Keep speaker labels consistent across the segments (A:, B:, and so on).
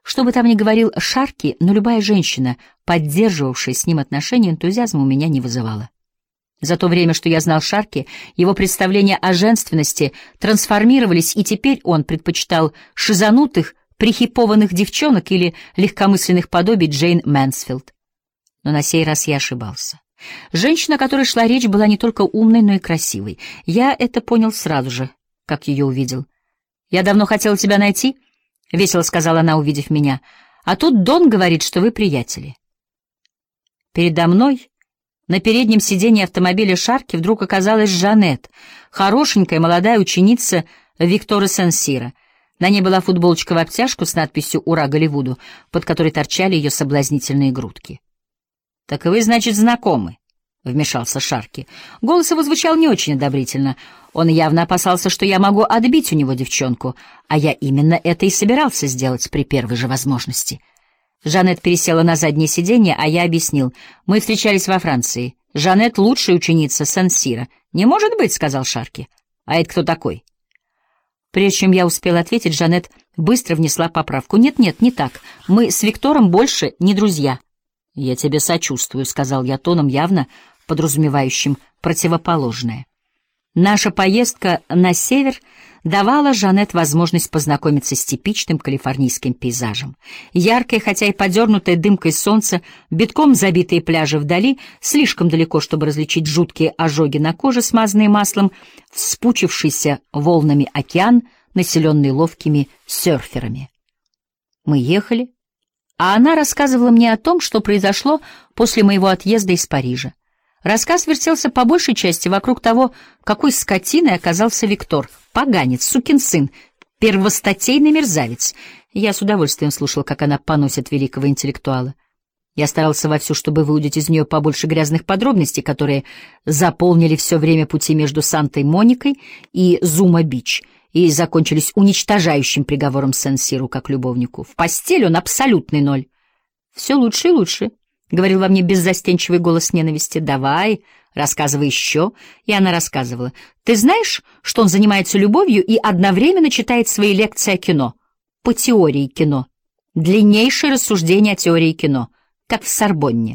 A: Что бы там ни говорил Шарки, но любая женщина, поддерживавшая с ним отношения, энтузиазма у меня не вызывала. За то время, что я знал Шарки, его представления о женственности трансформировались, и теперь он предпочитал шизанутых, прихипованных девчонок или легкомысленных подобий Джейн Мэнсфилд. Но на сей раз я ошибался. Женщина, о которой шла речь, была не только умной, но и красивой. Я это понял сразу же, как ее увидел. «Я давно хотела тебя найти», — весело сказала она, увидев меня. «А тут Дон говорит, что вы приятели». Передо мной на переднем сиденье автомобиля Шарки вдруг оказалась Жанет, хорошенькая молодая ученица Виктора Сен-Сира. На ней была футболочка в обтяжку с надписью «Ура Голливуду», под которой торчали ее соблазнительные грудки. «Так вы, значит, знакомы?» — вмешался Шарки. Голос его звучал не очень одобрительно. Он явно опасался, что я могу отбить у него девчонку, а я именно это и собирался сделать при первой же возможности. Жанет пересела на заднее сиденье, а я объяснил. Мы встречались во Франции. Жанет — лучшая ученица Сен-Сира. «Не может быть», — сказал Шарки. «А это кто такой?» Прежде чем я успел ответить, Жанет быстро внесла поправку. «Нет-нет, не так. Мы с Виктором больше не друзья». «Я тебе сочувствую», — сказал я тоном, явно подразумевающим противоположное. Наша поездка на север давала Жанет возможность познакомиться с типичным калифорнийским пейзажем. Яркое, хотя и подернутое дымкой солнце, битком забитые пляжи вдали, слишком далеко, чтобы различить жуткие ожоги на коже, смазанные маслом, вспучившийся волнами океан, населенный ловкими серферами. Мы ехали, а она рассказывала мне о том, что произошло после моего отъезда из Парижа. Рассказ вертелся по большей части вокруг того, какой скотиной оказался Виктор. Поганец, сукин сын, первостатейный мерзавец. Я с удовольствием слушал, как она поносит великого интеллектуала. Я старался вовсю, чтобы выудить из нее побольше грязных подробностей, которые заполнили все время пути между Сантой-Моникой и Зума-Бич и закончились уничтожающим приговором Сен-Сиру как любовнику. В постель он абсолютный ноль. Все лучше и лучше. — говорил во мне беззастенчивый голос ненависти. «Давай, рассказывай еще». И она рассказывала. «Ты знаешь, что он занимается любовью и одновременно читает свои лекции о кино? По теории кино. Длиннейшее рассуждение о теории кино. Как в Сорбонне».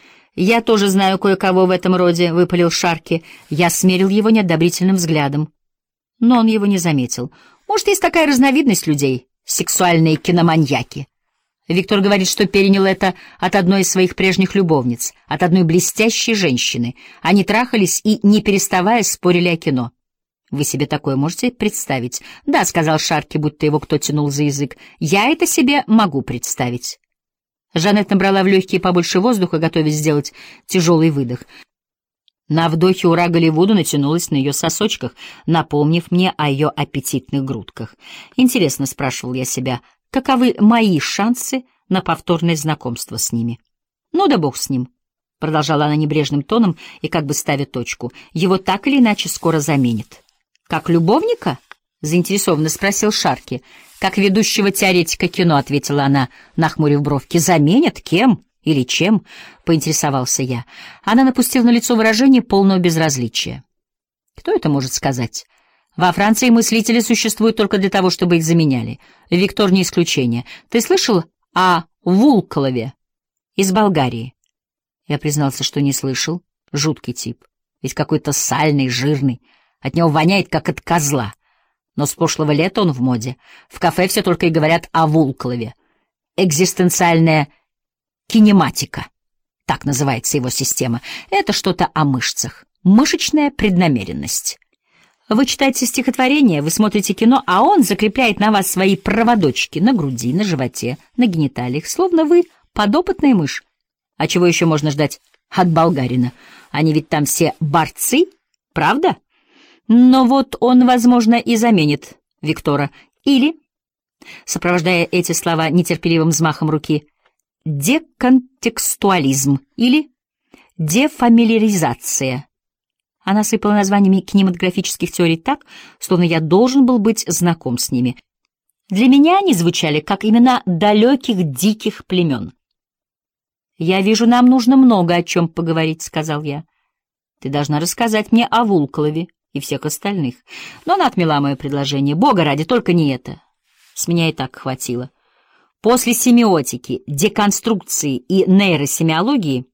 A: «Я тоже знаю кое-кого в этом роде», — выпалил Шарки. Я смерил его неодобрительным взглядом. Но он его не заметил. «Может, есть такая разновидность людей — сексуальные киноманьяки?» Виктор говорит, что перенял это от одной из своих прежних любовниц, от одной блестящей женщины. Они трахались и, не переставая, спорили о кино. Вы себе такое можете представить? Да, — сказал Шарки, будто его кто тянул за язык. Я это себе могу представить. Жанет набрала в легкие побольше воздуха, готовясь сделать тяжелый выдох. На вдохе «Ура Голливуду» натянулась на ее сосочках, напомнив мне о ее аппетитных грудках. Интересно, — спрашивал я себя, — каковы мои шансы на повторное знакомство с ними? Ну да бог с ним, — продолжала она небрежным тоном и как бы ставя точку. Его так или иначе скоро заменит. Как любовника? — заинтересованно спросил Шарки. Как ведущего теоретика кино, — ответила она, нахмурив бровки. Заменят? Кем? Или чем? — поинтересовался я. Она напустила на лицо выражение полного безразличия. Кто это может сказать? Во Франции мыслители существуют только для того, чтобы их заменяли. Виктор не исключение. Ты слышал о Вулколове из Болгарии? Я признался, что не слышал. Жуткий тип. Ведь какой-то сальный, жирный. От него воняет, как от козла. Но с прошлого лета он в моде. В кафе все только и говорят о Вулколове. Экзистенциальная кинематика. Так называется его система. Это что-то о мышцах. Мышечная преднамеренность. Вы читаете стихотворение, вы смотрите кино, а он закрепляет на вас свои проводочки на груди, на животе, на гениталиях, словно вы подопытная мышь. А чего еще можно ждать от болгарина? Они ведь там все борцы, правда? Но вот он, возможно, и заменит Виктора. Или, сопровождая эти слова нетерпеливым взмахом руки, деконтекстуализм или дефамилиаризация. Она сыпала названиями кинематографических теорий так, словно я должен был быть знаком с ними. Для меня они звучали как имена далеких диких племен. «Я вижу, нам нужно много о чем поговорить», — сказал я. «Ты должна рассказать мне о Вулколове и всех остальных». Но она отмела мое предложение. «Бога ради, только не это. С меня и так хватило». После семиотики, деконструкции и нейросемиологии